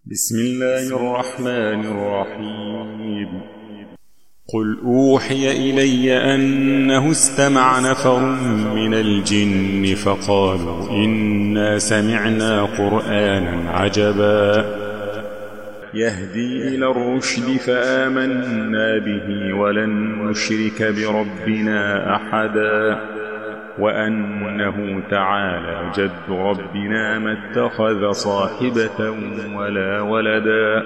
بسم الله الرحمن الرحيم. قل أوحي إلي أنه استمع نفر من الجن فقالوا إنا سمعنا قرآنا عجبا يهدي إلى الرشد فآمنا به ولن نشرك بربنا أحدا وأنه تعالى جد ربنا ما اتخذ صاحبة ولا ولدا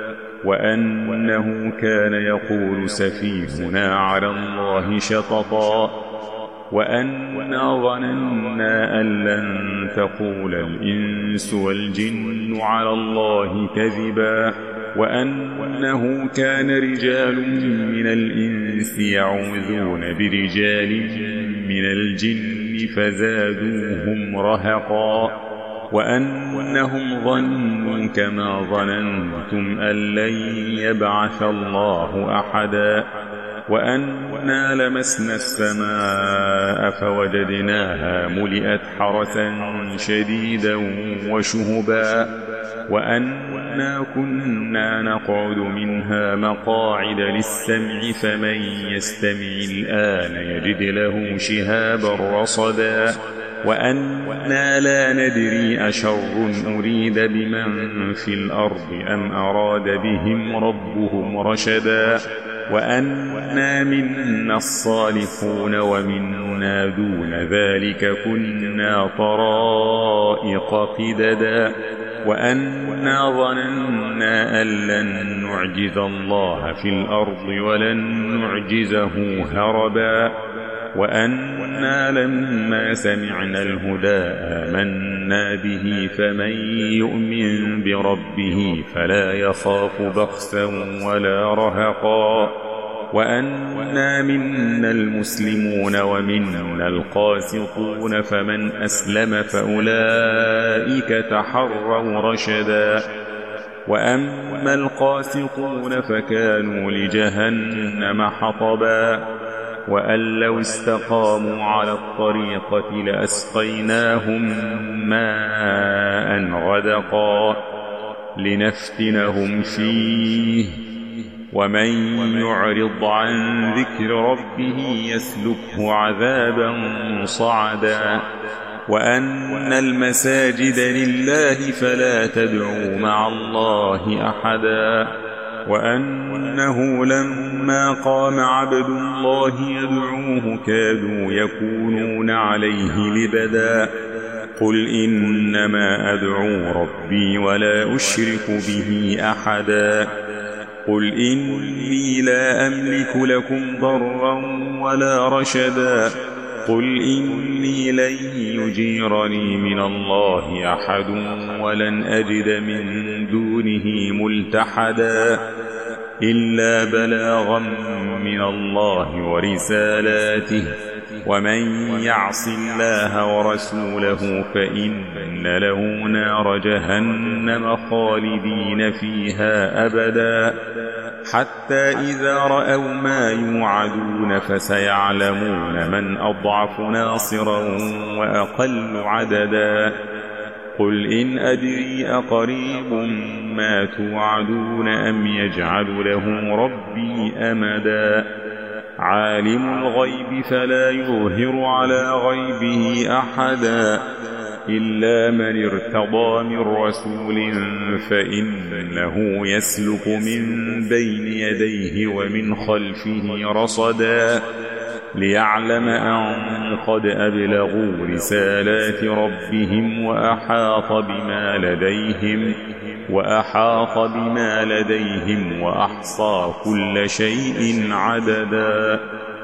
وأنه كان يقول سفيهنا على الله شططا وأنا ظننا أن لن تقول الإنس والجن على الله كذبا وأنه كان رجال من الإنس يعوذون برجال من الجن فزادوهم رهقا وأنهم ظنوا كما ظننتم أن لن يبعث الله أحدا وأنا لمسنا السماء فوجدناها ملئت حرسا شديدا وشهبا وأنا كنا نقعد منها مقاعد للسمع فمن يستمع الآن يجد له شهابا رصدا وأنا لا ندري أشر أريد بمن في الأرض أم أراد بهم ربهم رشدا وأنا منا الصالحون ومنا دون ذلك كنا طرائق قددا وأنا ظننا أن لن نعجز الله في الأرض ولن نعجزه هربا وأنا لما سمعنا الهدى آمنا به فمن يؤمن بربه فلا يخاف بخسا ولا رهقا وأنا منا المسلمون ومنا القاسطون فمن أسلم فأولئك تحروا رشدا وأما القاسطون فكانوا لجهنم حطبا وأن لو استقاموا على الطريقة لأسقيناهم ماء غدقا لنفتنهم فيه ومن يعرض عن ذكر ربه يسلكه عذابا صعدا وأن المساجد لله فلا تدعوا مع الله أحدا وأنه لما قام عبد الله يدعوه كادوا يكونون عليه لبدا قل إنما أدعو ربي ولا أشرك به أحدا قل إني لا أملك لكم ضرا ولا رشدا قل إني لن يجيرني من الله أحد ولن أجد من دونه ملتحدا إلا بلاغا من الله ورسالاته ومن يعص الله ورسوله فإن له نار جهنم خالدين فيها أبدا حتى إذا رأوا ما يوعدون فسيعلمون من أضعف ناصرا وأقل عددا قل إن أدري أقريب ما توعدون أم يجعل له ربي أمدا عالم الغيب فلا يظهر على غيبه أحدا إلا من ارتضى من رسول فإنه يسلك من بين يديه ومن خلفه رصدا ليعلم أن قد أبلغوا رسالات ربهم وأحاط بما لديهم وأحصى كل شيء عددا